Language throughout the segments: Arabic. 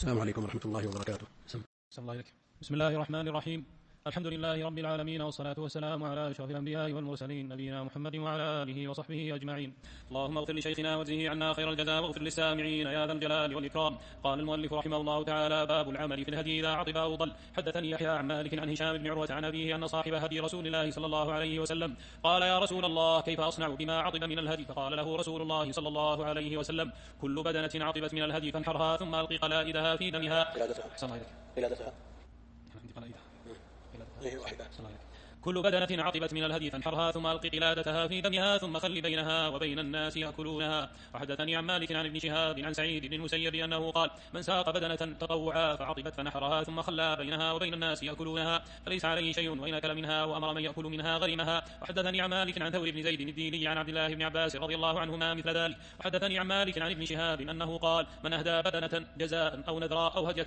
السلام عليكم ورحمة الله وبركاته. الله عليك. بسم الله الرحمن الرحيم. الحمد لله رب العالمين، والصلاة والسلام على أشرف الأنبياء والمرسلين، نبينا محمد وعلى آله وصحبه أجمعين. اللهم اغفر لشيخنا واجزه عنا خير الجزاء، واغفر للسامعين يا ذا الجلال والإكرام. قال المؤلف رحمه الله تعالى: باب العمل في الهدي إذا عطب أو ضل. حدثني يحيى عن مالك عن هشام بن عروة عن أبيه أن صاحب هدي رسول الله صلى الله عليه وسلم قال: يا رسول الله، كيف أصنع بما عطب من الهدي؟ فقال له رسول الله صلى الله عليه وسلم: كل بدنة عطبت من الهدي فانحرها، ثم ألق قلائدها في دمها. قلادتها كل بدنة عطبت من الهدي فانحرها، ثم ألق قلادتها في دمها، ثم خل بينها وبين الناس يأكلونها. وحدثني عن مالك عن ابن شهاب عن سعيد بن المسيب أنه قال: من ساق بدنة تطوعا فعطبت فنحرها، ثم خلى بينها وبين الناس يأكلونها، فليس عليه شيء، وإن أكل منها وأمر من يأكل منها غرمها. وحدثني عن مالك عن ثور بن زيد الديني عن عبد الله بن عباس رضي الله عنهما مثل ذلك. وحدثني عن مالك عن ابن شهاب أنه قال: من أهدى بدنة جزاء أو نذرا أو هدي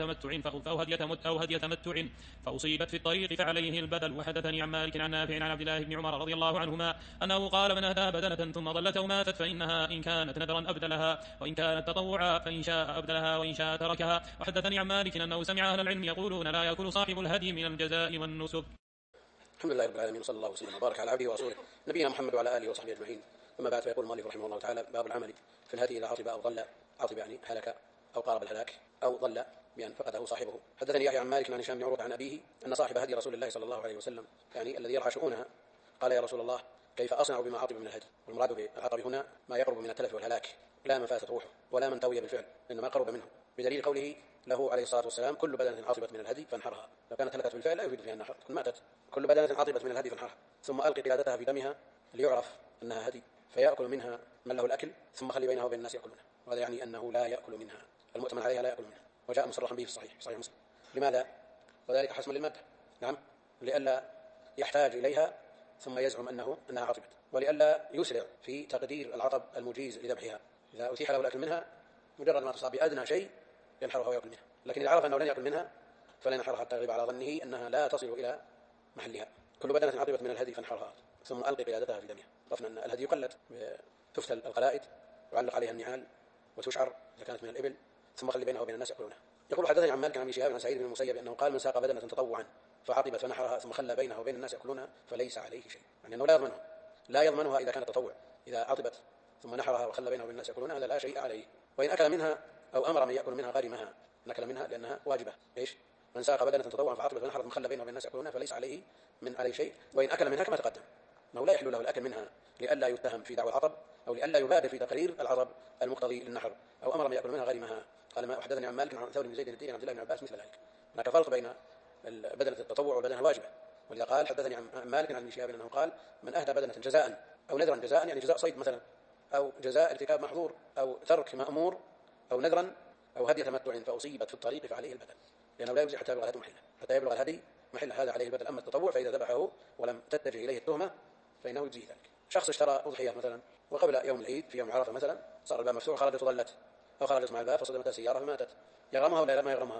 تمتع فأصيبت في الطريق فعليه البدل. وحدثني عن مالك عن نافع عن عبد الله بن عمر رضي الله عنهما أنه قال: من أهدى بدنة ثم ضلت أو ماتت فإنها إن كانت نذرا أبدلها، وإن كانت تطوعا فإن شاء أبدلها وإن شاء تركها. وحدثني عن مالك أنه سمع أهل العلم يقولون: لا يأكل صاحب الهدي من الجزاء والنسك. الحمد لله رب العالمين، صلى الله وسلم وبارك على عبده ورسوله نبينا محمد وعلى آله وصحبه أجمعين. أما بعد، فيقول المؤلف رحمه الله تعالى: باب العمل في الهدي إذا عطب أو ضل. عطب يعني هلك أو قارب الهلاك، أو ضل بأن فقده صاحبه. حدثني يحيى عن مالك عن هشام بن عروة عن أبيه أن صاحب هدي رسول الله صلى الله عليه وسلم، يعني الذي يرعى شؤونها، قال: يا رسول الله، كيف أصنع بما عطب من الهدي؟ والمراد بالعطب هنا ما يقرب من التلف والهلاك، لا من فاتت روحه ولا من توي بالفعل، إنما قرب منه، بدليل قوله له عليه الصلاة والسلام: كل بدنة عطبت من الهدي فانحرها. لو كانت هلكت بالفعل لا يفيد فيها النحر، ماتت. كل بدنة عطبت من الهدي فانحرها، ثم ألقي قلادتها في دمها ليعرف أنها هدي، فيأكل منها من له الأكل، ثم خلي بينها وبين الناس يأكلونها. وهذا يعني أنه لا يأكل منها، المؤتمن عليها لا يأكل منها، وجاء مصرحا به في صحيح مسلم. لماذا؟ وذلك حسما للمادة، نعم، لئلا يحتاج إليها ثم يزعم أنها عطبت، ولئلا يسرع في تقدير العطب المجيز لذبحها. إذا أتيح له الأكل منها، مجرد ما تصاب بأدنى شيء ينحرها ويأكل منها، لكن إذا عرف أنه لن يأكل منها فلا ينحرها حتى يغيب على ظنه أنها لا تصل إلى محلها. كل بدنة عطبت من الهدي فانحرها، ثم ألقي قلادتها في دمها. عرفنا أن الهدي يقلد، تفتل القلائد ويعلق عليها النعال وتشعر إذا كانت من الإبل، ثم خلي بينها وبين الناس يأكلونها. يقول: حدثني عن مالك عن ابن شهاب عن سعيد بن المسيب أنه قال: من ساق بدنة تطوعا فعطبت فنحرها، ثم خلى بينها وبين الناس يأكلونها، فليس عليه شيء، يعني أنه لا يضمنها إذا كانت تطوع. إذا عطبت ثم نحرها وخلى بينها وبين الناس يأكلونها، هذا لا شيء عليه. وإن أكل منها أو أمر من يأكل منها غرمها، نكل منها لأنها واجبة. إيش؟ من ساق بدنة تطوعا فعطبت فنحرت ثم خلى بينها وبين الناس يأكلونها، فليس عليه عليه شيء. وإن أكل منها كما تقدم، أنه لا يحل له الأكل منها لئلا يتهم في دعوى العطب، أو لئلا يبادر في تقرير العطب المقتضي للنحر، أو أمر من يأكل منها غرمها. قال: ما وحدثني عن مالك عن ثور بن زيد الدين عن عبد الله بن عباس مثل ذلك. هناك فرق بين بدنة التطوع والبدنة الواجبة. ولذا قال: حدثني عن مالك عن ابن شهاب أنه قال: من أهدى بدنة جزاء أو نذرا، جزاء يعني جزاء صيد مثلا، أو جزاء ارتكاب محظور، أو ترك مأمور، أو نذرا، أو هدي تمتع فأصيبت في الطريق فعليه البدل، لأنه لا يجزي حتى يبلغ الهدي محله، هذا عليه البدل. أما التطوع فإذا ذبحه ولم تتجه إليه التهمة فإنه يجزيه ذلك. شخص اشترى أضحية مثلا، وقبل يوم العيد في يوم عرفة مثلا صار الباب مفتوح، خرجت وظلت، أو خرجت مع الباب فصدمت السيارة فماتت، يغرمها ولا ما يغرمها؟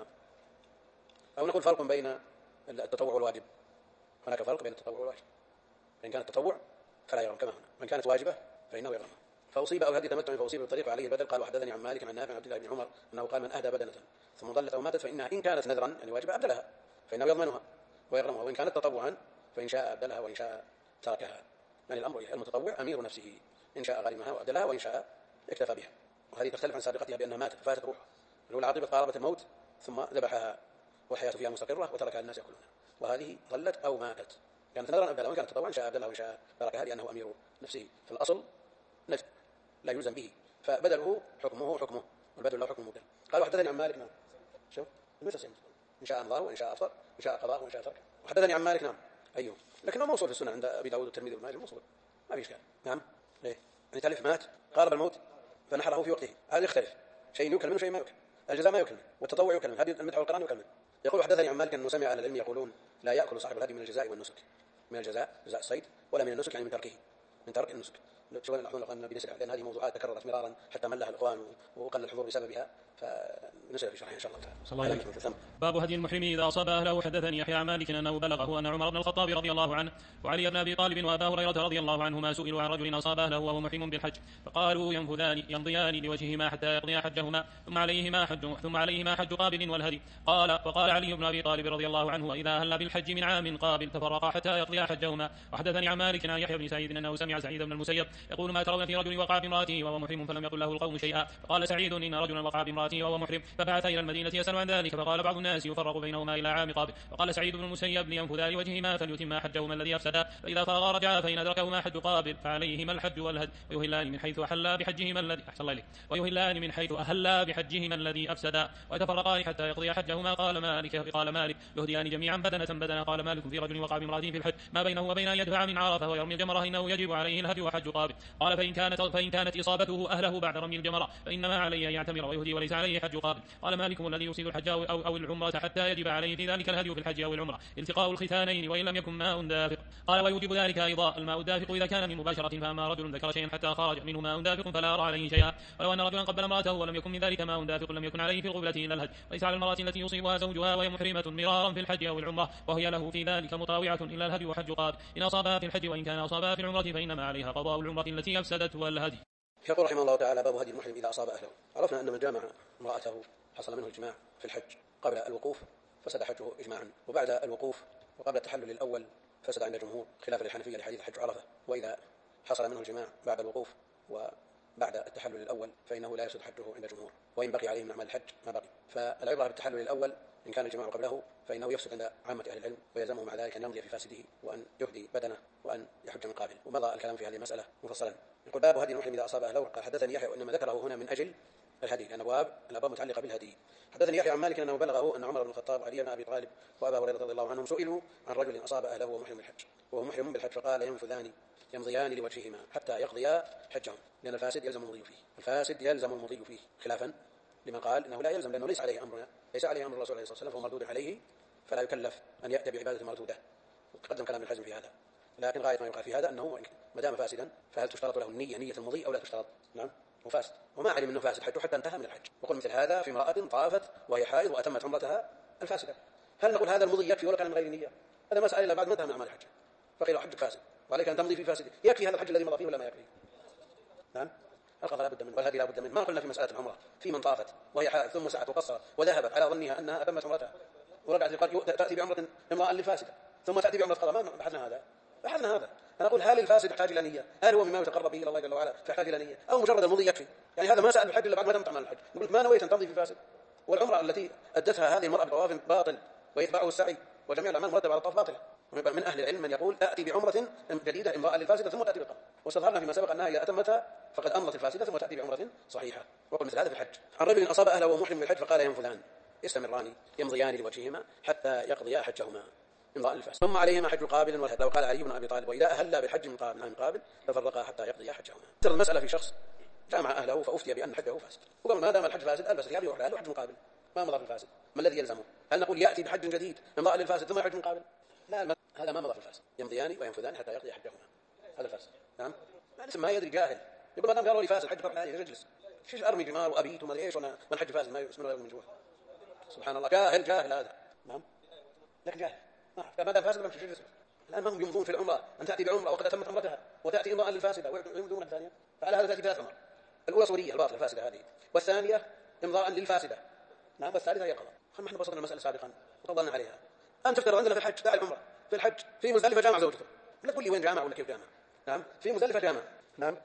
أو نقول فرق بين التطوع والواجب. هناك فرق بين التطوع والواجب. إن كانت التطوع فلا يغرم كما هنا، وإن كانت واجبة فإنه يغرمها. فأصيب أو هدي تمتع فأصيب بالطريق عليه البدل. قال: وحدثني عن مالك عن نافع عن عبد الله بن عمر أنه قال: من أهدى بدنة ثم ضلت أو ماتت فإنها إن كانت نذرا يعني واجبة أبدلها، فإنه يضمنها ويغرمها، وإن كانت تطوعا فإن شاء أبدلها وإن شاء تركها. يعني الأمر المتطوع أمير نفسه، إن شاء غرمها وأبدلها وإن شاء اكتفى بها. وهذه تختلف عن سابقتها بأنها ماتت فاتت روحها. الأولى عاطبة قاربت الموت ثم ذبحها والحياة فيها مستقرة وتركها الناس يأكلونها، وهذه ضلت أو ماتت، كانت نذرا أبدلها، وإن كانت تطوعا شاء أبدلها وإن شاء تركها، لأنه أمير نفسه. فالأصل نفس لا يلزم به، فبدله حكمه والبدل له حكم مبدل. قال: وحدثني عن مالك نعم، شوف إن شاء الله وإن شاء أفطر، إن شاء قضاء وإن شاء ترك. وحدثني عن مالك نعم، أيوه، لكنه موصول في السنة عند أبي داود والترمذي وابن ماجه، موصول ما في إشكال. نعم، ليه؟ يعني تلف مات قارب الموت فنحره في وقته، هذا يختلف، شيء يؤكل منه شيء ما يؤكل. الجزاء ما يؤكل منه، والتطوع يؤكل منه، هذه المدح والقرآن يؤكل منه. يقول: وحدثني عن مالك أنه سمع أهل العلم يقولون: لا يأكل صاحب الهدي من الجزاء والنسك، من الجزاء جزاء الصيد، ولا من النسك يعني من ترك النسك. شغل الأخوان بنسرع، لأن هذه موضوعات تكررت مرارا حتى ملها الإخوان وقل الحضور بسببها، فنسرع في شرحها إن شاء الله تعالى. باب هدي المحرم إذا أصاب أهله. حدثني يحيى عن مالك أنه بلغه أن عمر بن الخطاب رضي الله عنه وعلي بن أبي طالب وأبا هريرة رضي الله عنهما سئلوا عن رجل أصاب أهله وهو محرم بالحج، فقالوا يمضيان لوجههما حتى يقضيا حجهما ثم عليهما حج قابل والهدي. وقال علي بن أبي طالب رضي الله عنه: وإذا أهل بالحج من عام قابل تفرقا حتى يقضيا حجهما. وحدثني عن مالك عن يحيى بن سعيد أنه سمع سعيد بن المسيب يقول: ما ترون في رجل وقع بامرأته وهو محرم فلم يقل له القوم شيئا؟ فقال سعيد: إن رجلا وقع بامرأته وهو محرم فبعث إلى المدينة يسأل عن ذلك، فقال بعض الناس يفرق بينهما إلى عام قابل. وقال سعيد بن المسيب: لينفذا لوجههما فليتما حجهما الذي أفسدا، فإذا فرغا رجعا، فإن أدركهما حج قابل فعليهما الحج والهدي، ويهلان من حيث أهلا بحجهما الذي أفسدا، ويتفرقان حتى يقضي حجهما. قال مالك: يهديان جميعا بدنة. قال مالك: في رجل وقع بامرأته في الحج ما بينه وبين أن يدفع من عرفة ويرمي الجمرة إنه يجب عليه الهدي وحج قابل. قال: فإن كانت إصابته أهله بعد رمي الجمرة فإنما عليه أن يعتمر ويهدي وليس عليه حج قابل. قال مالك: الذي يفسد الحج أو العمرة حتى يجب عليه في ذلك الهدي في الحج أو العمرة التقاء الختانين وإن لم يكن ماء دافق. قال: ويوجب ذلك أيضا الماء الدافق إذا كان من مباشرة، فأما رجل ذكر شيئا حتى خرج منه ماء دافق فلا أرى عليه شيئا. ولو أن رجلا قبل امرأته ولم يكن من ذلك ماء دافق لم يكن عليه في القبلة إلا الهدي. ليس على المرأة التي يصيبها زوجها وهي محرمة مرارا في الحج أو العمرة وهي له في ذلك مطاوعة إلا الهدي وحج قابل إن أصابها في الحج، وإن كان أصابها في العمرة فإنما عليها قضاء العمرة التي أفسدت والهدي. يقول رحمه الله تعالى: باب هدي المحرم إذا أصاب أهله. عرفنا أن من جامع امرأته حصل منه الجماع في الحج قبل الوقوف فسد حجه إجماعا، وبعد الوقوف وقبل التحلل الأول فسد عند الجمهور خلافا للحنفية لحديث حج عرفة. وإذا حصل منه الجماع بعد الوقوف وبعد التحلل الأول فإنه لا يفسد حجه عند الجمهور، وإن بقي عليه من أعمال الحج ما بقي. فالعبرة بالتحلل الأول إن كان الجماع قبله فإنه يفسد عند عامة أهل العلم، ويلزمه مع ذلك أن يمضي في فاسده وأن يهدي بدنه وأن يحج من قابل. ومضى الكلام في هذه المسألة مفصلا. يقول: باب هدي المحرم إذا أصاب أهله. قال: حدثني يحيى، وإنما ذكره هنا من أجل الهدي لأن الأبواب متعلقة بالهدي. حدثني يحيى عن مالك أنه بلغه أن عمر بن الخطاب وعلي بن أبي طالب وأبا هريرة رضي الله عنهم سئلوا عن رجل أصاب أهله وهو محرم بالحج فقال: يمضيان لوجههما حتى يقضيا حجهم، لأن الفاسد يلزم المضي فيه خلافا لمن قال إنه لا يلزم لأنه ليس عليه أمر الرسول عليه الصلاة والسلام فهو مردود عليه فلا يكلف أن يأتي بعبادة مردودة. وتقدم كلام الحزم في هذا، لكن غاية ما يقال في هذا أنه ما دام فاسدا فهل تشترط له نية المضي أو لا تشترط؟ نعم، هو فاسد وما علم أنه فاسد حتى انتهى من الحج. وقل مثل هذا في امرأة طافت وهي حائض وأتمت عمرتها الفاسدة، هل نقول هذا المضي يكفي ولا كان من غير نية؟ هذا مسألة إلا بعد ما انتهى من أعمال الحج فقيل حجك فاسد وعليك أن تمضي في فاسده. يكفي هذا الحج الذي مضى فيه ولا ما يكفي؟ نعم، القضاء لا بد منه والهدي لا بد منه. ما قلنا في مسألة العمرة في من طافت وهي حائض ثم سعت وقصرت وذهبت على ظنها أنها أتمت عمرتها ورجعت تأتي بعمرة امرأة للفاسدة ثم تأتي بعمرة قضاء. ما بحثنا هذا. أنا أقول: هل الفاسد يحتاج إلى نية؟ هل هو مما يتقرب به إلى الله جل وعلا فيحتاج إلى نية، أو مجرد المضي يكفي؟ يعني هذا ما سأل الحج إلا بعد ما تم عمل الحج. نقول: ما نويت أن تمضي في فاسد؟ والعمرة التي أدتها هذه المرأة بطواف باطل ويتبعه السعي وجميع الأعمال مرتبة على الطواف باطلة. من أهل العلم من يقول: تأتي بعمرة جديدة امرأة للفاسدة ثم تأتي بالقضاء. واستظهرنا فيما سبق أنها إذا أتمتها فقد أمضت الفاسدة ثم تأتي بعمرة صحيحة. وقل مثل هذا في الحج. عن رجل أصاب أهله وهو محرم بالحج فقال: ينفذان يستمران يمضيان لوجههما حتى يقضيا حجهما امضاء الفاسد ثم عليهما حج قابل والهدي. لو قال علي بن أبي طالب: وإذا أهل بالحج من قابل ففرقا حتى يقضيا حجهما. ترى المسألة في شخص جامع أهله فأفتي بأن حجه فاسد، وقال: ما دام الحج فاسد ألبس ثيابه ويروح له حج مقابل ما مضى في الفاسد. ما الذي يلزمه؟ هل نقول يأتي بحج جديد امضاء للفاسد ثم يحج مقابل؟ لا، هذا ما مضى في الفاسد. يمضيان وينفذان حتى يقضي حجهما. هذا الفاسد. نعم، ما يدري جاهل يقول: ما دام قالوا لي فاسد حج فرق عليه يجلس شيش أرمي جمار وأبيت وما ايش وانا من حج فاسد ما يسمى من جوه. سبحان الله، جاهل هذا. نعم، لكن جاهل ما دام فاسد بمشي يجلس. الآن هم يمضون في العمرة أن تأتي بعمرة وقد أتمت عمرتها وتأتي امرأة للفاسدة ويمضون الثانية. فعلى هذا تأتي ثلاث عمر: الأولى صورية الباطلة الفاسدة هذه، والثانية امضاء للفاسدة، نعم، والثالثة هي قضاء. نحن بسطنا المسألة سابقا وطولنا عليها. أن تفترض عندنا في الحج تاع العمرة في الحج في مزدلفة جامع زوجته، لا تقول لي وين جامع ولا كيف جامع. نعم، في مزدلفة جامع. نعم،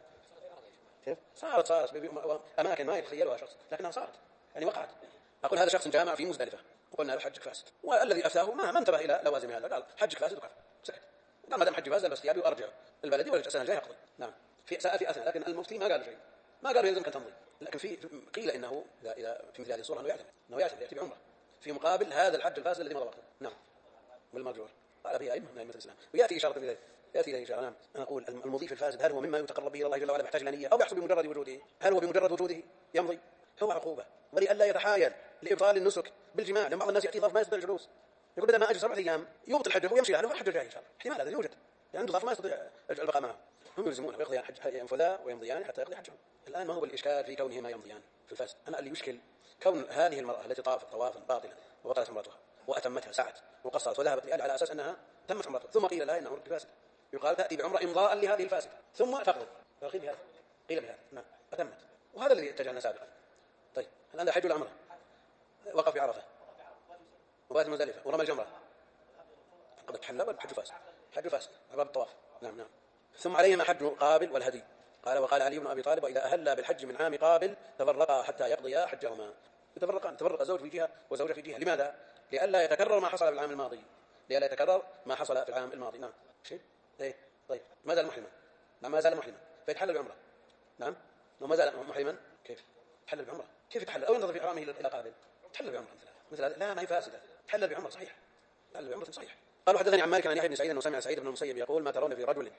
كيف صارت أماكن ما يتخيلها شخص لكنها صارت يعني وقعت. أقول: هذا شخص جامع في مزدلفة وقلنا له حجك فاسد، والذي أفتاه ما انتبه إلى لوازم هذا، قال حجك فاسد وكفى سكت. قال: ما دام حجي فاسد بس ثيابي وأرجع البلدي ولا السنة الجاية أقضي. نعم، سأتي أثناء، لكن المفتي ما قال شيء، ما قالوا يلزمك أن تمضي. لكن قيل إنه إذا في مثل هذه الصورة أنه يأتي بعمرة في مقابل هذا الحج الفاسد الذي مضى وقته. نعم، والمرجوع قال به أئمة من أئمة الإسلام، ويأتي إشارة إليه إشارة. نعم، أنا أقول: المضي في الفاسد هل هو مما يتقرب به إلى الله جل وعلا يحتاج إلى نية، أو يحصل بمجرد وجوده؟ هل هو بمجرد وجوده يمضي؟ هو عقوبة ولئلا يتحايل لإبطال النسك بالجماع، لأن بعض الناس يأتي ضعف ما يستطيع الجلوس يقول: بدل ما أجلس 4 أيام يبطل حجه ويمشي له الحج الجاي إن شاء الله. احتمال هذا يوجد، عنده ضعف ما يستطيع البقاء معه، هم يلزمونه ويقضي ينفذا ويمضيان حتى يقضي حجهم. الآن ما هو الإشكال في كونهما يمضيان في الفاسد؟ أنا اللي يشكل كون هذه المرأة التي طافت طوافا باطلا وبطلت عمرتها وأتمتها سعت وقصرت وذهبت لأهلها على أساس أنها تمت عمرتها، ثم قيل لها إن عمرك فاسد، يقال تأتي بعمرة إمضاء لهذه الفاسدة ثم تقضي، قيل بهذا قيل بهذا نعم أتمت، وهذا الذي اتجهنا سابقا. طيب الآن حج ولا عمرة؟ وقف بعرفة وبات مزدلفة ورمى الجمرة، قد تحلل والحج فاسد، حج فاسد باب الطواف. نعم نعم. ثم عليهما حج قابل والهدي. قال وقال علي بن أبي طالب وإذا أهلا بالحج من عام قابل تفرقا حتى يقضيا حجهما. يتفرقان، تفرق زوج في جهة وزوجة في جهة. لماذا؟ لئلا يتكرر ما حصل في العام الماضي، لئلا يتكرر ما حصل في العام الماضي. نعم شيء إيه طيب ما زال محرما. نعم ما زال محرما فيتحلل بعمرة. نعم وما زال محرما كيف يتحلل بعمرة؟ كيف يتحلل أو ينتظر في حرامه إلى قابل؟ يتحلل بعمرة مثل هذا لا ما هي فاسدة، تحلل بعمرة صحيح، تحلل بعمرة صحيح. قالوا حدثني عن مالك عن يحيى بن سعيد انه سمع سعيد بن المسيب يقول ما ترون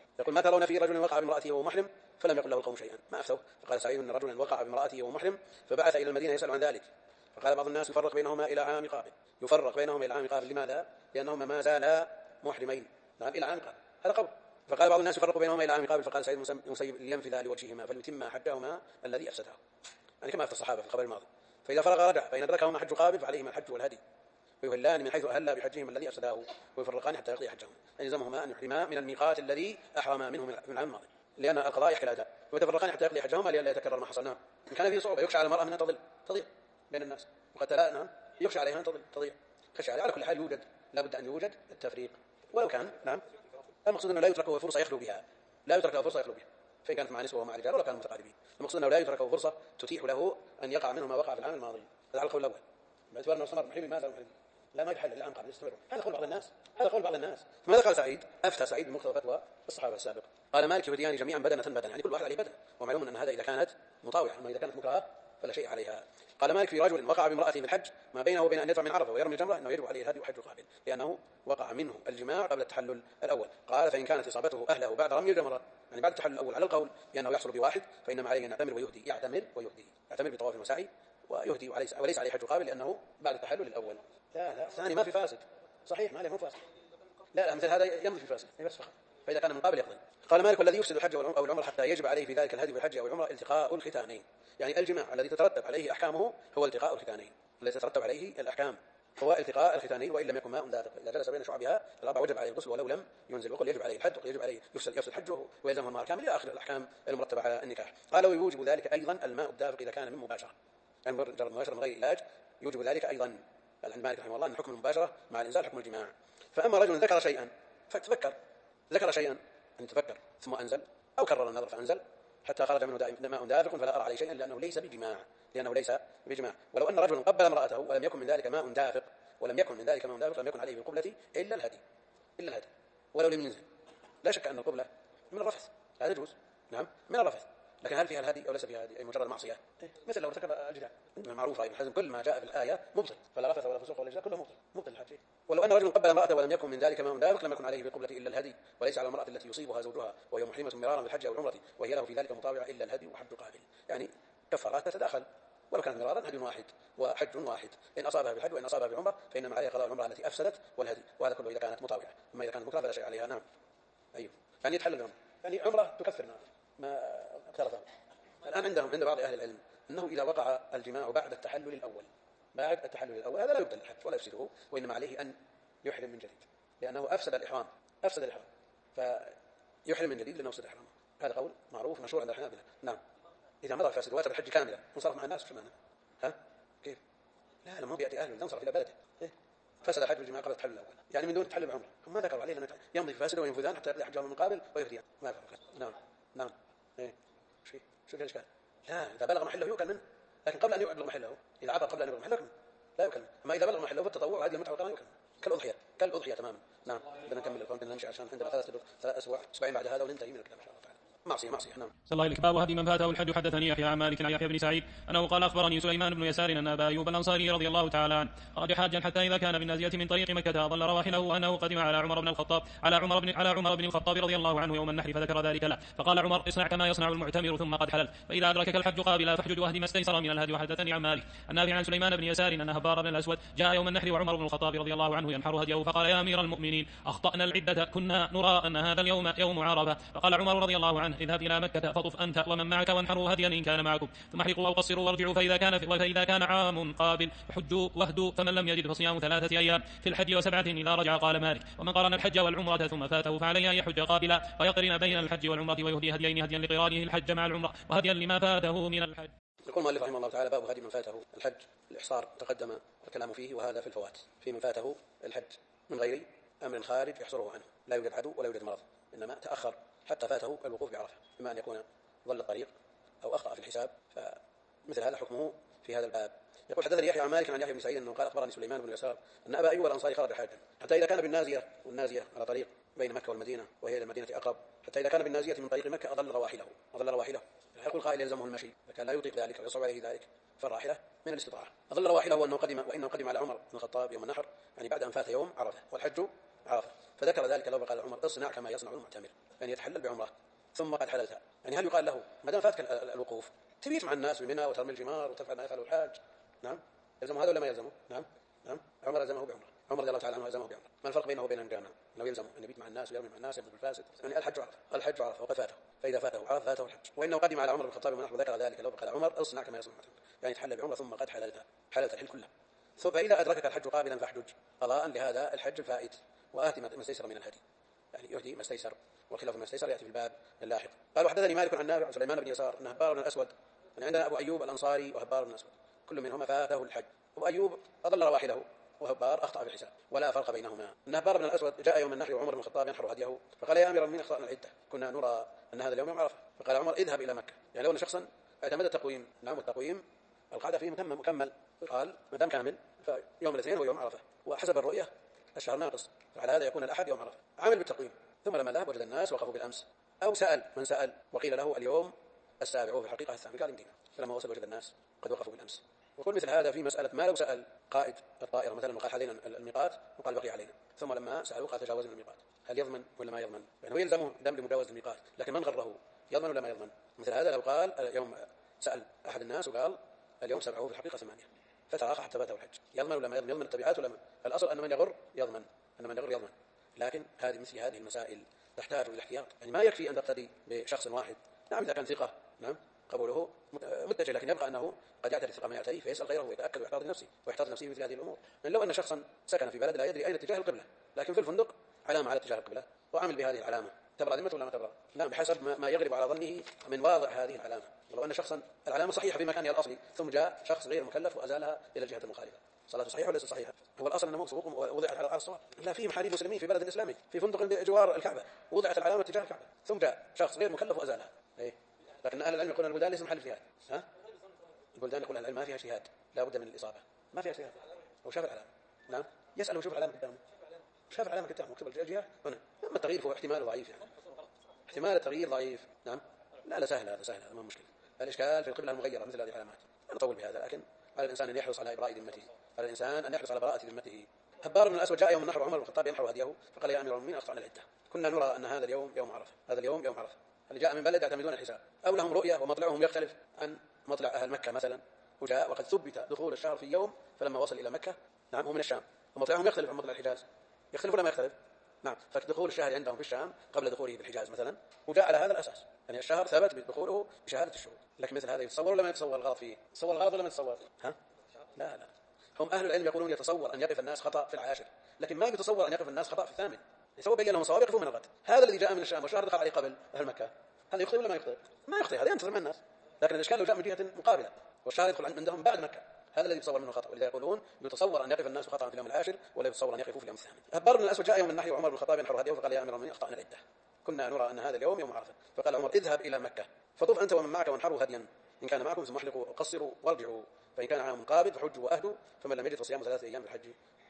في رجل وقع بامرأته وهو محرم فلم يقل له القوم شيئا، ما افتوا. فقال سعيد ان رجلا وقع بامرأته وهو محرم فبعث الى المدينه يسأل عن ذلك، فقال بعض الناس يفرق بينهما الى عام قابل، لماذا؟ لانهما ما زالا محرمين. نعم الى عام قابل هذا قول. فقال بعض الناس يفرق بينهما الى عام قابل، فقال سعيد بن المسيب لينفذا لوجههما فليتم حجهما الذي افسده، يعني كما افتى الصحابه في الخبر الماضي. فاذا فرغ رجع، فان ادركهما حج قابل فعليهما الحج والهدي، ويهلان من حيث أهلا بحجهم الذي أفسداه، ويفرقان حتى يقضي حجهم. يلزمهما أن يحرما من الميقات الذي أحرما منه من العام الماضي، لأن القضاء يحكي الأداء، ويتفرقان حتى يقضي حجهما لئلا يتكرر ما حصل. نعم إن كان فيه صعوبة يخشى على المرأة من أن تضيع بين الناس، وقد لا نعم يخشى عليها أن تضيع، خشى عليها. على كل حال يوجد لا بد أن يوجد التفريق ولو كان نعم المقصود أنه لا يترك له فرصة يخلو بها، لا يترك له فرصة يخلو بها فإن كانت مع نسوة ومع رجال ولا كانوا متقاربين. المقصود أنه لا يترك له فرصة تتيح له أن يقع منه ما وقع في العام الماضي. هذا على القول الأول باعتبار أنه استمر محرم. ماذا محرم؟ لا ما يحل العام قبل يستمر. هذا قول بعض الناس. فماذا قال سعيد؟ أفتى سعيد بمقتضى فتوى الصحابة السابقة. قال مالك يهديان جميعا بدنة يعني كل واحد عليه بدنة، ومعلوم أن هذا إذا كانت مطاوعة، أما إذا كانت مكرهة فلا شيء عليها. قال مالك في رجل وقع بامرأته في الحج ما بينه وبين أن يدفع من عرفة ويرمي الجمرة أنه يجب عليه الهدي وحج قابل، لأنه وقع منه الجماع قبل التحلل الأول. قال فإن كانت إصابته أهله بعد رمي الجمرة يعني بعد التحلل الأول على القول لأنه يحصل بواحد، فإنما عليه أن يعتمر ويهدي، يعتمر بطواف وسعي ويهدي وليس عليه حج قابل لأنه بعد التحلل الأول. لا الثاني ما في فاسد صحيح، ما عليه مو فاسد. لا مثل هذا يمضي في فاسد بس فقط، فإذا كان من قابل يقضي. قال مالك والذي يفسد الحج أو العمرة حتى يجب عليه في ذلك الهدي والحج أو العمرة التقاء الختانين، يعني الجماع الذي تترتب عليه أحكامه هو التقاء الختانين، الذي تترتب عليه الأحكام هو التقاء الختانين، وإن لم يكن ماء دافق إذا جلس بين شعبها الأربع وجب عليه الغسل ولو لم ينزل، وقل يجب عليه الحج وقل يجب عليه يفسد حجه ويلزمه المهر كامل إلى آخر الأحكام المرتبة على النكاح. قال ويوجب ذلك أيضا الماء الدافق إذا كان من مباشرة، يعني مجرد مباشرة من غير علاج يوجب ذلك أيضا. عند مالك رحمه الله أن حكم المباشرة مع الإنزال حكم الجماع. فأما رجل ذكر شيئا ذكر شيئا أن تفكر ثم أنزل أو كرر النظر فأنزل حتى خرج منه ماء دافق فلا أرى عليه شيئا لأنه ليس بجماع. ولو أن رجلا قبل امرأته ولم يكن من ذلك ماء دافق لم يكن عليه بالقبلة إلا الهدي ولو لم ينزل. لا شك أن القبلة من الرفث هذا يجوز، نعم من الرفث، لكن هل فيها الهدي أو ليس فيها هدي؟ أي مجرد معصية مثل لو ارتكب الجدال معروفة ابن حزم كل ما جاء في الآية مبطل، فلا رفث ولا فسوق ولا جدال كله مبطل الحج. ولو أن رجل قبل امرأته ولم يكن من ذلك ماء دافق لم يكن عليه بالقبلة إلا الهدي، وليس على المرأة التي يصيبها زوجها وهي محرمة مرارا بالحج أو العمرة وهي له في ذلك مطاوعة إلا الهدي وحج قابل، يعني كفارات تتداخل، ولو كانت مرارا هدي واحد وحج واحد، إن أصابها بالحج وإن أصابها بالعمرة فإنما عليها قضاء العمرة التي أفسدت والهدي، وهذا كله إذا كانت مطاوعة. أما إذا كانت مكرهة فلا شيء عليها. نعم أيوه يعني يتحلل العمرة، يعني عمرة تكفر ما اقترفها. الآن عند بعض أهل العلم أنه إذا وقع الجماع بعد التحلل الأول هذا لا يبدل الحج ولا يفسده، وإنما عليه أن يحرم من جديد لأنه أفسد الإحرام فيحرم من جديد لأنه أفسد إحرامه. هذا قول معروف مشهور عند الحنابلة. نعم إذا مضى فاسد واتى الحج كاملا وانصرف مع الناس شو معنى؟ كيف؟ لا لما هو بيأتي أهله ينصرف إلى بلده فسد الحج بالجماع قبل التحلل الأول، يعني من دون التحلل العمرة. هم ما ذكروا عليه لأنه يمضي فاسد وينفذان حتى يقضي حجه من قابل ويهديان ما فرق. نعم شو الإشكال؟ لا إذا بلغ محله يؤكل منه، لكن قبل أن يبلغ محله إذا عبر قبل أن يبلغ محله لا يؤكل منه. أما إذا بلغ محله فالتطوع هذه المتعة والقران يؤكل كالأضحية تماما. نعم بدنا نكمل القول بدنا نمشي عشان عندنا 3 أسبوعين بعد هذا وننتهي من الكلام إن شاء الله تعالى. معصية. نعم. صلى الله عليه باب هدي من فاته الحج. حدثني يحيى عن مالك عن يحيى بن سعيد انه قال اخبرني سليمان بن يسار ان ابا ايوب الانصاري رضي الله تعالى عنه خرج حاجا حتى اذا كان بالنازيه من طريق مكه اضل رواحله وانه قدم على عمر بن الخطاب رضي الله عنه يوم النحر فذكر ذلك له فقال عمر اصنع كما يصنع المعتمر ثم قد حللت فاذا ادركك الحج قابلا فاحجج واهدي ما استيسر من الهدي. وحدثني عن مالك النافع عن سليمان بن يسار ان هبار بن الاسود جاء يوم النحر وعمر بن الخطاب رضي الله عنه ينحر هديه فقال يا امير المؤمنين اخطانا العده كنا نرى ان هذا اليوم يوم عرفه. فقال عمر رضي الله عنه اذهب الى مكه فطف انت ومن معك وانحروا هديا ان كان معكم ثم احرقوا او قصروا وارجعوا فاذا كان عام قابل فحجوا واهدوا فمن لم يجد فصيام 3 أيام في الحج و7 اذا رجع. قال مالك ومن قارن الحج والعمره ثم فاته فعليه ان يحج قابلا فيقرن بين الحج والعمره ويهدي هديين هديا لقرانه الحج مع العمره وهديا لما فاته من الحج. يقول المؤلف رحمه الله تعالى باب هدي من فاته الحج. الإحصار تقدم الكلام فيه وهذا في الفوات. في من فاته الحج من غير أمر خارج يحصره عنه، لا يوجد عدو ولا يوجد مرض، إنما تأخر حتى فاته الوقوف بعرفة، إما أن يكون ضل الطريق أو أخطأ في الحساب، فمثل هذا حكمه في هذا الباب. يقول حدثني يحيى عن مالك عن يحيى بن سعيد أنه قال أخبرني سليمان بن يسار أن أبا أيوب الأنصاري خرج حاجا حتى إذا كان بالنازية، والنازية على طريق بين مكة والمدينة وهي المدينة أقرب، حتى إذا كان بالنازية من طريق مكة أضل رواحله. يقول قائل يلزمه المشي فكان لا يطيق ذلك ويصعب عليه ذلك فالراحلة من الاستطاعة. أضل رواحله وإنه قدم على عمر بن الخطاب يوم النحر، يعني بعد أن فات يوم عرفة والحج عرفة، فذكر ذلك له فقال عمر اصنع كما يصنع المعتمر، يعني يتحلل بعمره ثم قد حللت. يعني هل يقال له ما دام فاتك الوقوف تبيت مع الناس بمنى وترمي الجمار وتفعل ما يفعل الحاج؟ نعم يلزمه هذا ولا ما يلزمه؟ نعم عمر يلزمه بعمره، عمر رضي الله تعالى عنه يلزمه بعمره. ما الفرق بينه وبين الجامع؟ انه يلزمه ان يبيت مع الناس ويرمي مع الناس يبذل الفاسد، يعني الحج عرفه وقد فاته، فاذا فاته عرفه فاته الحج. وانه قدم على عمر بن الخطاب ونحو ذكر ذلك لو قال عمر اصنع كما يصنع المعتمر، يعني تحلل بعمره ثم قد حللت الحل كله. فاذا ادركك الحج قابلا فاحجج قضاء لهذا الحج الفائت وآتي ما استيسر من الهدي، يعني يهدي ما استيسر والخلاف ما استيسر ياتي في الباب اللاحق. قال وحدثني مالك عن نافع سليمان بن يسار ان هبار بن الاسود، يعني عندنا ابو ايوب الانصاري وهبار بن الاسود كل منهما فاته الحج، ابو ايوب اضل رواحله وهبار اخطا في الحساب ولا فرق بينهما. ان هبار بن الاسود جاء يوم النحر وعمر بن الخطاب ينحر هديه فقال يا امير المؤمنين اخطانا العده كنا نرى ان هذا اليوم يوم عرفه. فقال عمر اذهب الى مكه، يعني لو ان شخصا اعتمد التقويم، نعم التقويم القاعده فيه مكمل، قال ما دام كامل فيوم الاثنين هو يوم عرفه، وحسب الرؤيه الشهر ناقص، فعلى هذا يكون الاحد يوم عرفه. عمل بالتقويم ثم لما ذهب وجد الناس وقفوا بالامس، او سال من سال وقيل له اليوم السابع وفي الحقيقه الثامن، قال يمكن، فلما وصل وجد الناس قد وقفوا بالامس. وكل مثل هذا في مساله ما لو سال قائد الطائره مثلا وقال علينا الميقات وقال بقي علينا، ثم لما سالوه قال تجاوزنا الميقات، هل يضمن ولا ما يضمن؟ يعني هو يلزمه دم لمجاوزه الميقات، لكن من غره يضمن ولا ما يضمن؟ مثل هذا لو قال اليوم سال احد الناس وقال اليوم 7 وفي الحقيقه 8 فتراخى حتى فاته الحج، يضمن ولا ما يضمن؟ يضمن التبعات ولا ما؟ الاصل ان من يغر يضمن، لكن مثل هذه المسائل تحتاج الى احتياط، يعني ما يكفي ان تقتدي بشخص واحد، نعم اذا كان ثقه نعم قبوله متجه، لكن يبقى انه قد يعتري الثقه ما يعتري فيسال غيره ويتاكد ويحتاط نفسه في مثل هذه الامور. يعني لو ان شخصا سكن في بلد لا يدري اين اتجاه القبله، لكن في الفندق علامه على اتجاه القبله وعمل بهذه العلامه، تبرأ ذمته ولا ما تبرأ؟ نعم بحسب ما يغلب على ظنه من واضع هذه العلامه. ولو ان شخصا العلامه صحيحه في مكانها الاصلي ثم جاء شخص غير مكلف وازالها الى الجهه المخالفه، صلاته صحيحه ولا ليست صحيحه؟ هو الاصل انه مسبوق ووضعت على الصواب. لا، في محاريب مسلمين في بلد اسلامي في فندق جوار الكعبه ووضعت العلامه تجاه الكعبه ثم جاء شخص غير مكلف وازالها. لكن اهل العلم يقولون البلدان ليس محل اجتهاد، البلدان يقول العلم ما فيها اجتهاد، لا بد من الاصابه، ما فيها اجتهاد. هو شاف العلامه، نعم يسال ويشوف العلامه قدامه، شاف العلامه قدامه مكتوب الجهه هنا، اما التغيير هو احتمال ضعيف، يعني احتمال التغيير ضعيف. نعم لا سهل، هذا ما مشكله. الاشكال في القبله المغيره مثل هذه العلامات، لا نطول بهذا، لكن على الانسان ان يحرص على ابراء ذمته، على الانسان ان يحرص على براءه ذمته. هبار بن الاسود جاء يوم النحر وعمر بن الخطاب ينحر هديه فقال يا امير المؤمنين اخطانا العده كنا نرى ان هذا اليوم يوم عرفه، هذا اليوم يوم عرفه. اللي جاء من بلد يعتمدون الحساب او لهم رؤيه ومطلعهم يختلف عن مطلع اهل مكه مثلا، وجاء وقد ثبت دخول الشهر في يوم، فلما وصل الى مكه نعم هو من الشام ومطلعهم يختلف عن مطلع الحجاز، يختلف ولا ما يختلف؟ نعم، فدخول الشهر عندهم في الشام قبل دخوله في الحجاز مثلا، وجاء على هذا الاساس، يعني الشهر ثبت بدخوله بشهاده الشهود. لكن مثل هذا يتصور ولا ما يتصور الغلط فيه؟ يتصور الغلط ولا ما يتصور؟ لا هم اهل العلم يقولون يتصور ان يقف الناس خطا في العاشر، لكن ما يتصور ان يقف الناس خطا في الثامن، سواء بين لهم صواب يقفون من الغد. هذا الذي جاء من الشام والشهر دخل عليه قبل اهل مكه، هل يخطئ ولا ما يخطئ؟ ما يخطئ، هذا ينتظر من الناس، لكن الاشكال لو جاء من جهه مقابله والشهر يدخل عندهم بعد مكه، هذا الذي يتصور منه خطا، ولذا يقولون يتصور ان يقف الناس خطا في اليوم العاشر ولا يتصور ان يقفوا في اليوم الثامن. هبار بن الاسود جاء يوم النحر وعمر بن الخطاب ينحر هديه فقال يا امير المؤمنين اخطانا العده كنا نرى ان هذا اليوم يوم عرفه، فقال عمر اذهب الى مكه فطوف انت ومن معك وانحروا هديا ان كان معكم ثم احلقوا وقصروا وارجعوا، فان كان عام قابل فحجوا واهدوا، فمن لم يجد فصيام 3 ايام في الحج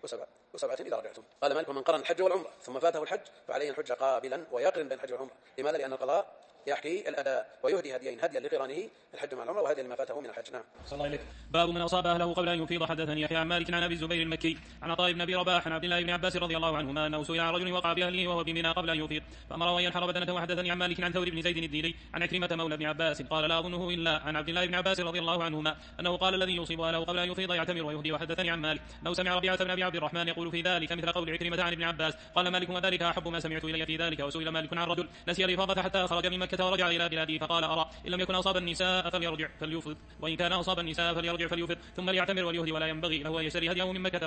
وسبعة إذا رجعتم. قال مالك: ومن قرن الحج والعمرة ثم فاته الحج فعليه الحج قابلا ويقرن بين الحج والعمرة. لماذا؟ لأن القضاء يحكي الأداء ويهدي هديين: هديا لقرانه الحج مع العمرة وهديا لما فاته من الحج. نعم. صلى الله عليك. باب من أصاب أهله قبل أن يفيض. حدثني يحيى عن مالك عن أبي الزبير المكي عن عطاء بن أبي رباح عن عبد الله بن عباس رضي الله عنهما أنه سئل عن رجل وقع بأهله وهو بمنى قبل أن يفيض فأمره أن ينحر بدنته. وحدثني عن مالك عن ثور بن زيد الديلي عن عكرمة مولى بن عباس قال: لا أظنه إلا عن عبد الله بن عباس رضي الله عنهما أنه قال: الذي يصيب أهله قبل أن يفيض يعتمر ويهدي. وحدثني عن مالك أنه سمع ربيعة بن أبي عبد الرحمن يقول في ذلك مثل قول عكرمة عن ابن عباس. قال مالك: وذلك أحب ما سمعت إلي في ذلك. وسئل مالك عن رجل نسي الإفاضة حتى خرج من مكة ورجع إلى بلاده فقال: أرى إن لم يكن أصاب النساء فليرجع فليفض، وإن كان أصاب النساء فليرجع فليفض، ثم ليعتمر وليهدي، ولا ينبغي له أن يشتري هديه من مكة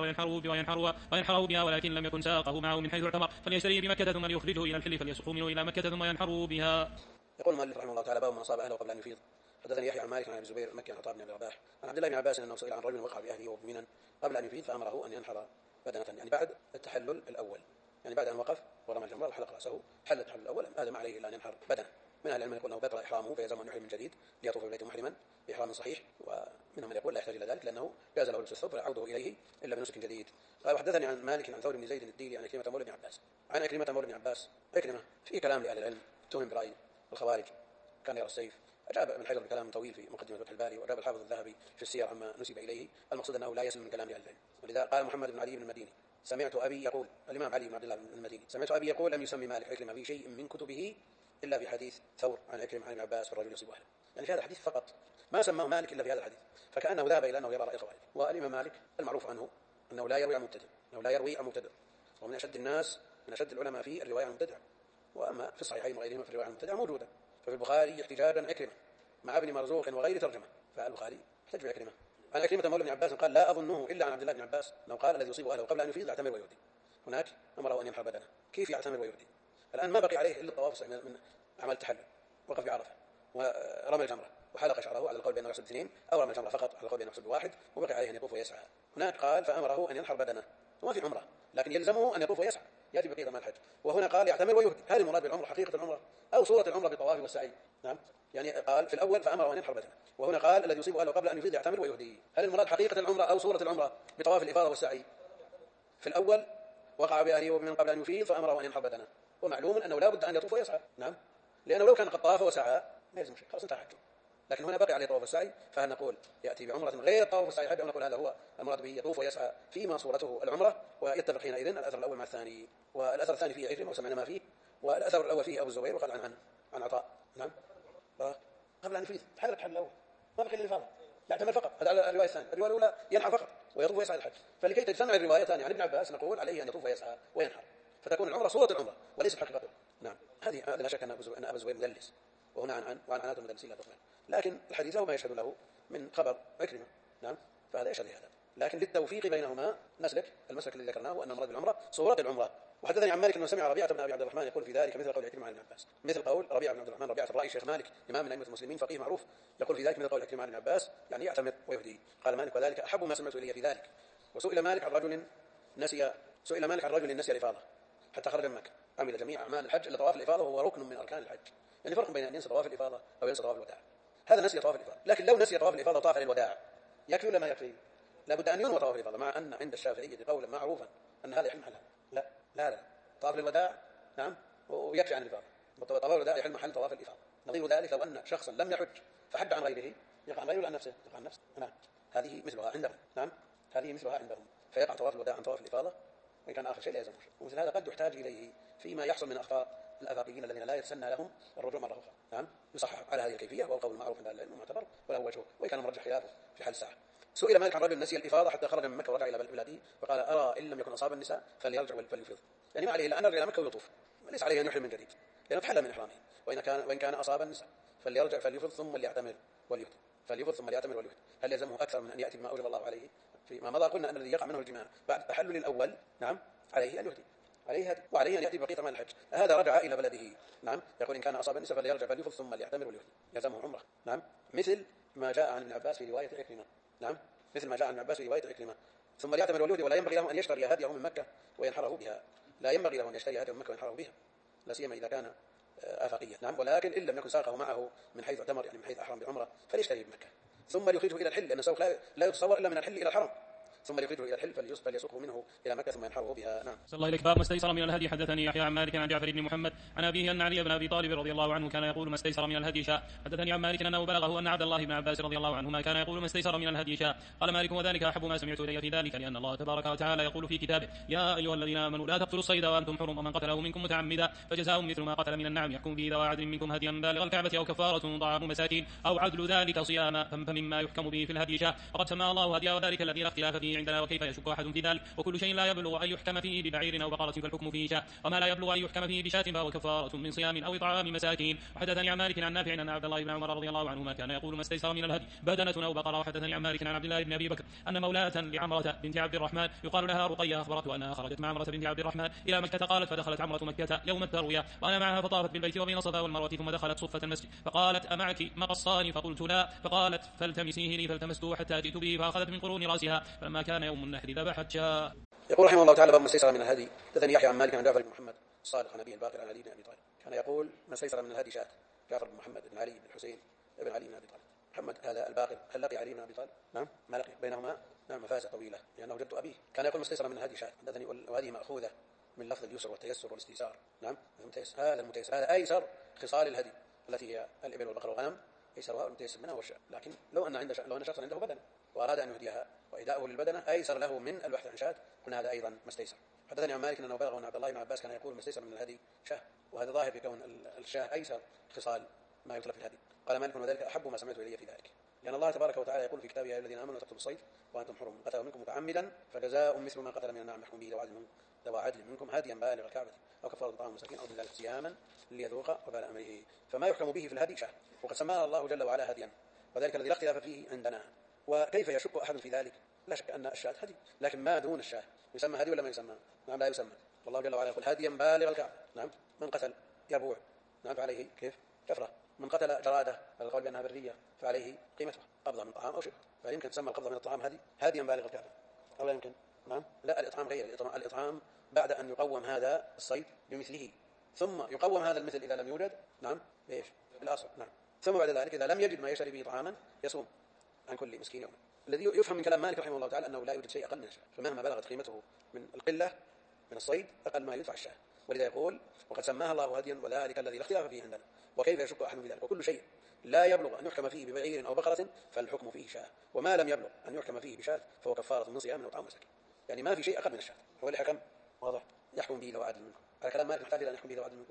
وينحره بها، ولكن لم يكن ساقه معه من حيث اعتمر فليشتريه بمكة ثم ليخرجه إلى الحل فليسقه منه إلى مكة ثم ينحره بها. يقول المؤلف رحمه الله تعالى: باب من أصاب أهله قبل أن يفيض. حدثني يحيى عن مالك عن أبي الزبير المكي عن عطاء بن أبي رباح عن عبد الله بن عباس أنه سئل عن رجل وقع بأهله وهو بمنى قبل أن يفيض فأمره أن ينحر بدنة، يعني بعد التحلل الأول، يعني بعد أن وقف ورمى الجمرة وحلق رأسه حل التحلل الأول، هذا ما عليه إلا أن ينحر بدنة. من أهل العلم يقول أنه بطل إحرامه فيلزم أن يحرم من جديد ليطوف بالبيت محرما بإحرام صحيح، ومنهم من يقول لا يحتاج إلى ذلك لأنه جاز له لبس الثوب ويعوده إليه إلا بنسك جديد. قال: وحدثني عن مالك عن ثور بن زيد الديلي عن عكرمة مولى بن عباس عن عكرمة مولى بن عباس. عكرمة في كلام لأهل العلم تهم برأي الخوارج، كان يرى السيف. أجاب ابن حجر بكلام طويل في مقدمة فتح الباري، وأجاب الحافظ الذهبي في السير عما نسب إليه. المقصود أنه لا يسلم من كلام أهل العلم. ولذا قال محمد بن علي بن المديني: سمعت أبي يقول، الإمام علي بن عبد الله بن المديني: سمعت أبي يقول: لم يسمي مالك عكرمة في شيء من كتبه إلا في حديث ثور عن عكرمة عن ابن عباس في الرجل يصيب أهله، يعني في هذا الحديث فقط، ما سماه مالك إلا في هذا الحديث، فكأنه ذهب إلى أنه يرى رأي الخوارج. والإمام مالك المعروف عنه أنه لا يروي عن مبتدع، ومن أشد الناس من أشد العلماء في الرواية عن مبتدع. وأما في الصحيحين وغيرهما في الرواية عن مبتدع موجودة. ففي البخاري احتجاجا عكرمة مع ابن مرزوق وغير ترجمة، فالبخاري احتج بعكرمة. عن عكرمة مولى بن عباس قال: لا أظنه إلا عن عبد الله بن عباس أنه قال: الذي يصيب أهله قبل أن يفيض يعتمر ويهدي. هناك أمره أن ينحر بدنه. كيف يعتمر ويهدي؟ الآن ما بقي عليه إلا الطواف من أعمال التحلل، وقف بعرفة ورمى الجمرة وحلق شعره على القول بأنه يحسب 2، أو رمى الجمرة فقط على القول بأنه يحسب 1، وبقي عليه أن يطوف ويسعى. هناك قال: فأمره أن ينحر بدنه، وما في عمرة لكن يلزمه أن يطوف ويسعى يأتي بقية مال الحج. وهنا قال: يعتمر ويهدي. هل المراد بالعمرة حقيقة العمرة أو صورة العمرة بالطواف والسعي؟ نعم، يعني قال في الأول فأمره أن ينحر بدنه، وهنا قال: الذي يصيب أهله قبل أن يفيض يعتمر ويهدي. هل المراد حقيقة العمرة أو صورة العمرة بطواف الإفاضة والسعي؟ في الأول وقع بأهله من قبل أن يفيض فأمره أن ينحر بدنه، ومعلوم أنه لا بد أن يطوف ويسعى. نعم، لأنه لو كان قد طاف وسعى ما يلزم شيء، خلاص انتهى حجه. لكن هنا بقي عليه طواف السعي، فهل نقول يأتي بعمرة غير طواف السعي حج، أو نقول هذا هو المراد به يطوف ويسعى فيما صورته العمرة؟ ويتفق حينئذ الأثر الأول مع الثاني. والأثر الثاني فيه عكرمة وسمعنا ما فيه، والأثر الأول فيه أبو الزبير وقال عن عطاء. نعم، قبل أن يفيض حل الحج الأول ما بقي للإفاضة، يعتمر فقط. هذا على الرواية الثانية. الرواية الأولى ينحر فقط ويطوف ويسعى الحج، فلكي تجتمع الروايتان عن ابن عباس نقول عليه أن يطوف ويسعى وينحر، فتكون العمرة صورة العمرة وليست حقيقته. نعم، هذه لا شك أن أبو الزبير مدلس، وهنا وعن عنات المدلسين لا تقبل، لكن الحديث له ما يشهد له من خبر عكرمة. نعم، فهذا يشهد لهذا، لكن للتوفيق بينهما نسلك المسلك الذي ذكرناه أن المراد بالعمرة صورة العمرة. وحدثني عن مالك أنه سمع ربيعة بن أبي عبد الرحمن يقول في ذلك مثل قول عكرمة عن ابن عباس، مثل قول ربيعة بن عبد الرحمن ربيعة الرأي شيخ مالك إمام من أئمة المسلمين فقيه معروف، يقول في ذلك مثل قول عكرمة عن ابن عباس، يعني يعتمر ويهدي. قال مالك: وذلك أحب ما سمعت إلي في ذلك. وسئل مالك عن رجل نسي الإفاضة حتى خرج من مكة، عمل جميع أعمال الحج إلا طواف الإفاضة وهو ركن من أركان الحج، يعني فرق بين أن ينسى طواف الإفاضة أو ينسى طواف الوداع. هذا نسي طواف الإفاضة، لكن لو نسي طواف الإفاضة وطاف للوداع يكفي ولا ما يكفي؟ لابد أن ينوي طواف الإفاضة، مع أن عند الشافعية قولا معروفا أن هذا يحل محلها. لا طواف للوداع نعم ويكفي عن الإفاضة. طواف الوداع يحل محل طواف الإفاضة. نظير ذلك لو أن شخصا لم يحج فحج عن غيره، يقع عن غيره ولا عن نفسه؟ يقع عن نفسه. نعم، هذه مثلها عندهم. نعم، هذه مثلها عندهم، فيقع طواف الوداع عن طواف الإفاضة وإن كان آخر شيء لا يلزمه. ومثل هذا قد يحتاج إليه فيما يحصل من أخطاء الآفاقيين الذين لا يتسنى لهم الرجوع مرة أخرى. نعم، يصحح على هذه الكيفية، والقول المعروف عند العلم معتبر وله وجهه، وإن كان مرجح خلافه في حال الساعة. سئل مالك عن رجل نسي الإفاضة حتى خرج من مكة ورجع إلى بلاده فقال: أرى إن لم يكن أصاب النساء فليرجع فليفيض، يعني ما عليه إلا أن يرجع إلى مكة ويطوف، وليس عليه أن يحرم من جديد لأنه تحلل من إحرامه. وإن كان أصاب النساء فليرجع فليفيض ثم ليعتمر وليهدي. هل يلزمه أكثر من أن يأتي بما أوجب الله عليه؟ فيما مضى قلنا أن الذي يقع منه الجماع بعد تحلل الأول نعم عليه أن يهدي، عليه هدي، وعليه أن يأتي بقية أعمال الحج. هذا رجع إلى بلده. نعم، يقول إن كان أصاب النساء فليرجع فليفض ثم ليعتمر وليهدي، يلزمه عمرة. نعم، مثل ما جاء عن ابن عباس في رواية عكرمة. نعم، مثل ما جاء عن ابن عباس في رواية عكرمة. ثم ليعتمر وليهدي، ولا ينبغي له أن يشتري هديه من مكة وينحره بها. لا ينبغي له أن يشتري هديه من مكة وينحره بها، لا سيما إذا كان آفاقيا. نعم، ولكن إن لم يكن ساقه معه من حيث اعتمر، يعني من حيث أحرم بعمرة، فليشتري بمكة ثم ليخرجه إلى الحل، لأن السوق لا يتصور إلا من الحل إلى الحرم، ثم ليخرجه إلى الحل فليسوقه منه إلى مكة ثم ينحره بها. نعم. صلى الله إليك. باب ما استيسر من الهدي. حدثني يحيى عن مالك عن جعفر بن محمد عن أبيه أن علي بن أبي طالب رضي الله عنه كان يقول ما استيسر من الهدي شاء. حدثني عن مالك أنه بلغه أن عبد الله بن عباس رضي الله عنهما كان يقول ما استيسر من الهدي شاء. قال مالك وذلك أحب ما سمعت إلي في ذلك، لأن الله تبارك وتعالى يقول في كتابه يا أيها الذين آمنوا لا تقتلوا الصيد وأنتم حرم، ومن قتله منكم متعمدا فجزاء مثل ما قتل من النعم يحكم به ذوى عدل منكم هديا بالغ الكعبة أو كفارة طعام مساكين أو عدل ذلك صياما، فمما يحكم به في الهدي شاء. وقد سمى الله هديا وذلك الذي لا اختلاف فيه عندنا، وكيف يشك أحد في ذلك. وكل شيء لا يبلغ أن يحكم فيه ببعير أو بقرة فالحكم فيه شاء، وما لا يبلغ أن يحكم فيه بشاة فهو كفارة من صيام أو طعام مساكين. وحدثني عن مالك عن نافع أن عبد الله بن عمر رضي الله عنهما كان يقول ما استيسر من الهدي بدنة أو بقرة. وحدثني عن مالك عن عبد الله بن أبي بكر أن مولاة لعمرة بنت عبد الرحمن يقال لها رقية أخبرته أنها خرجت مع عمرة بنت عبد الرحمن إلى مكة. قالت فدخلت عمرة مكة يوم التروية وأنا معها فطافت بالبيت وبين الصفا والمروة، ثم دخلت صفة المسجد فقالت أمعك مقصان؟ فقلت لا. فقالت فالتمسيه لي، فالتمسته حتى جئت به فأخذت من قرون رأسها، فلما كان يوم النحر ذبحت شاة. يقول رحمه الله تعالى باب ما استيسر من الهدي. حدثني يحيى عن مالك عن جعفر بن محمد الصادق عن أبيه الباقر عن علي بن أبي طالب كان يقول ما استيسر من الهدي شاة. جعفر بن محمد بن علي بن الحسين بن علي بن أبي طالب. محمد هذا الباقر هل لقي علي بن أبي طالب؟ نعم ما لقي بينهما نعم مفازة طويلة لأنه جد أبيه. كان يقول ما استيسر من الهدي شاة. حدثني وهذه مأخوذة من لفظ اليسر والتيسر والاستيسار. نعم هذا المتيسر هذا أيسر خصال الهدي التي هي الإبل والبقر والغنم، أيسرها المتيسر منها والشاة. لكن لو أن شخص عنده بدنة وأراد أن يهديها وإهداؤه للبدنة أيسر له من البحث عن شاة، قلنا هذا أيضا ما استيسر. حدثني عن مالك أنه بلغه أن عبد الله بن عباس كان يقول ما استيسر من الهدي شاة، وهذا ظاهر في كون الشاة أيسر خصال ما يطلب في الهدي. قال مالك وذلك أحب ما سمعت إلي في ذلك، لأن الله تبارك وتعالى يقول في كتابه يا الذين آمنوا تقتلوا الصيد وأنتم حرم، قتل منكم متعمدا فجزاء مثل ما قتل من النعم يحكم به ذو عدل منكم هديا بالغ الكعبة أو كفارة طعام مساكين أو ذلك صياما ليذوق وبال أمره. فما يحكم به في الهدي شاة، وقد سماه الله جل وعلا هديا وذلك الذي لا اختلاف فيه عندنا. وكيف يشك أحد في ذلك؟ لا شك أن الشاة هدي، لكن ما دون الشاة يسمى هدي ولا ما يسمى؟ نعم لا يسمى، والله جل وعلا يقول هديا بالغ الكعبة. نعم من قتل يبوع نعم فعليه كيف كفرة، من قتل جرادة القول بأنها برية فعليه قيمتها قبضة من طعام أو شبه. فيمكن تسمى القبضة من الطعام هديا بالغ الكعبة أو لا يمكن؟ نعم لا، الإطعام غير الإطعام بعد أن يقوم هذا الصيد بمثله، ثم يقوم هذا المثل إذا لم يوجد نعم بإيش الأصل. نعم ثم بعد ذلك إذا لم يجد ما يشتري به طعاما يصوم عن كل مسكين يوما. الذي يفهم من كلام مالك رحمه الله تعالى أنه لا يوجد شيء أقل من الشاة، فمهما بلغت قيمته من القلة من الصيد أقل ما يدفع الشاة. ولذا يقول وقد سماها الله هديا وذلك الذي لا اختلاف فيه عندنا، وكيف يشك أحد في ذلك. وكل شيء لا يبلغ أن يحكم فيه ببعير أو بقرة فالحكم فيه شاة، وما لم يبلغ أن يحكم فيه بشاة فهو كفارة من صيام أو طعام مساكين. يعني ما في شيء أقل من الشاة، هو اللي حكم واضح يحكم به ذو عدل منكم. على كلام مالك محتاج إلى أن يحكم به ذو عدل منكم.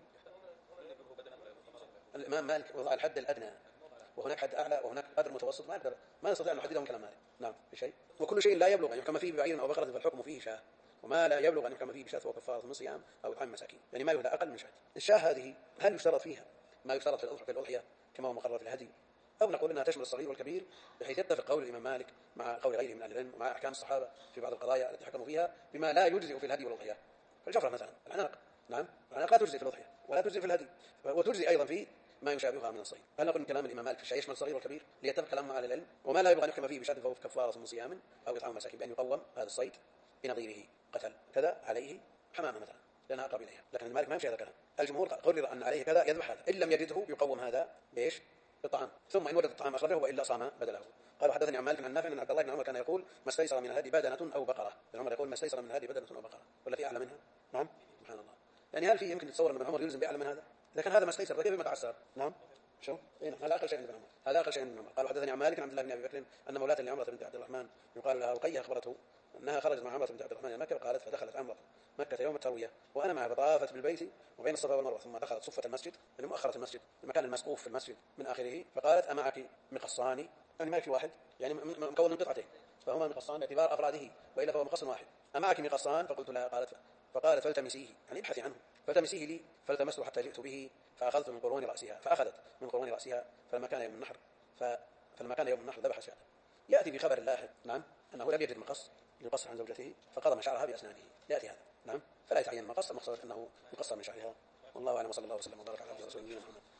الإمام مالك وضع الحد الأدنى وهناك حد أعلى وهناك قدر متوسط، ما نستطيع أن نحدده من كلام مالك. نعم في شيء. وكل شيء لا يبلغ أن يحكم فيه ببعير أو بقرة فالحكم فيه شاة، وما لا يبلغ أن يحكم فيه بشاة فهو كفارة من صيام أو طعام مساكين. يعني ما يهدى أقل من شاة. الشاة هذه هل يشترط فيها ما يشترط في الأضحية كما هو مقرر في الهدي، أو نقول أنها تشمل الصغير والكبير بحيث يتفق قول الإمام مالك مع قول غيره من أهل العلم ومع أحكام الصحابة في بعض القضايا التي حكموا فيها بما لا يجزئ في الهدي والأضحية. فالجفرة مثلا العناق، نعم العناق لا تجزئ في الأضحية ولا تجزئ في الهدي وتجزئ أيضا في ما يشابهها من الصيد. هل نقول من كلام الإمام مالك في الشيء يشمل الصغير والكبير ليتفق كلام مع أهل العلم، وما لا يبغى أن يحكم فيه بشاة فهو كفارة من صيام أو إطعام مساكين بأن يقوم هذا الصيد بنظيره قتل كذا عليه حمامة مثلا لأنها أقرب إليها. لكن المالك ما يمشي هذا الكلام. الجمهور قرر أن عليه كذا يذبح هذا، إن لم يجده يقوم هذا بإيش بالطعام، ثم إن وجد الطعام أخرجه وإلا صام بدله. قال حدثني عن مالك عن نافع أن عبد الله بن عمر كان يقول ما استيسر من الهدي بدنة أو بقرة. ابن عمر يقول ما استيسر من الهدي بدنة أو بقرة، والتي أعلى منها. نعم سبحان الله. يعني هل فيه يمكن تتصور أن ابن عمر يلزم بأعلى من هذا؟ لكن هذا ما استيسر فكيف ما تعسر؟ نعم شو هذا أقل شيء عند ابن عمر، هذا أقل شيء عند ابن عمر. قال حدثني عن مالك عن عبد الله بن أبي بكر أن مولاة لعمرة بنت عبد الرحمن يقال لها رقية أخبرته أنها خرجت مع عمرة بنت عبد الرحمن إلى مكة. قالت فدخلت عمرة مكة يوم التروية وأنا معها فطافت بالبيت وبين الصفا والمروة، ثم دخلت صفة المسجد يعني مؤخرة المسجد المكان المسقوف في المسجد من آخره، فقالت أمعك مقصان؟ يعني مالك واحد يعني مكون من قطعتين فهما مقصان باعتبار أفراده وإلا فهو مقص واحد. أمعك مقصان؟ فقلت لها. فقالت فالتمسيه يعني ابحثي عنه، فالتمسيه لي فالتمسته حتى جئت به فأخذت من قرون رأسها، فأخذت من قرون رأسها فلما كان يوم النحر ذبح شاة. يأتي في خبر لاحق نعم أنه لم يجد مقص يقص عن زوجته فقضم شعرها بأسنانه، يأتي هذا نعم فلا يتعين المقص، المقصد أنه يقصر من شعرها. والله أعلم وصلى الله وسلم وبارك على عبده ورسوله محمد.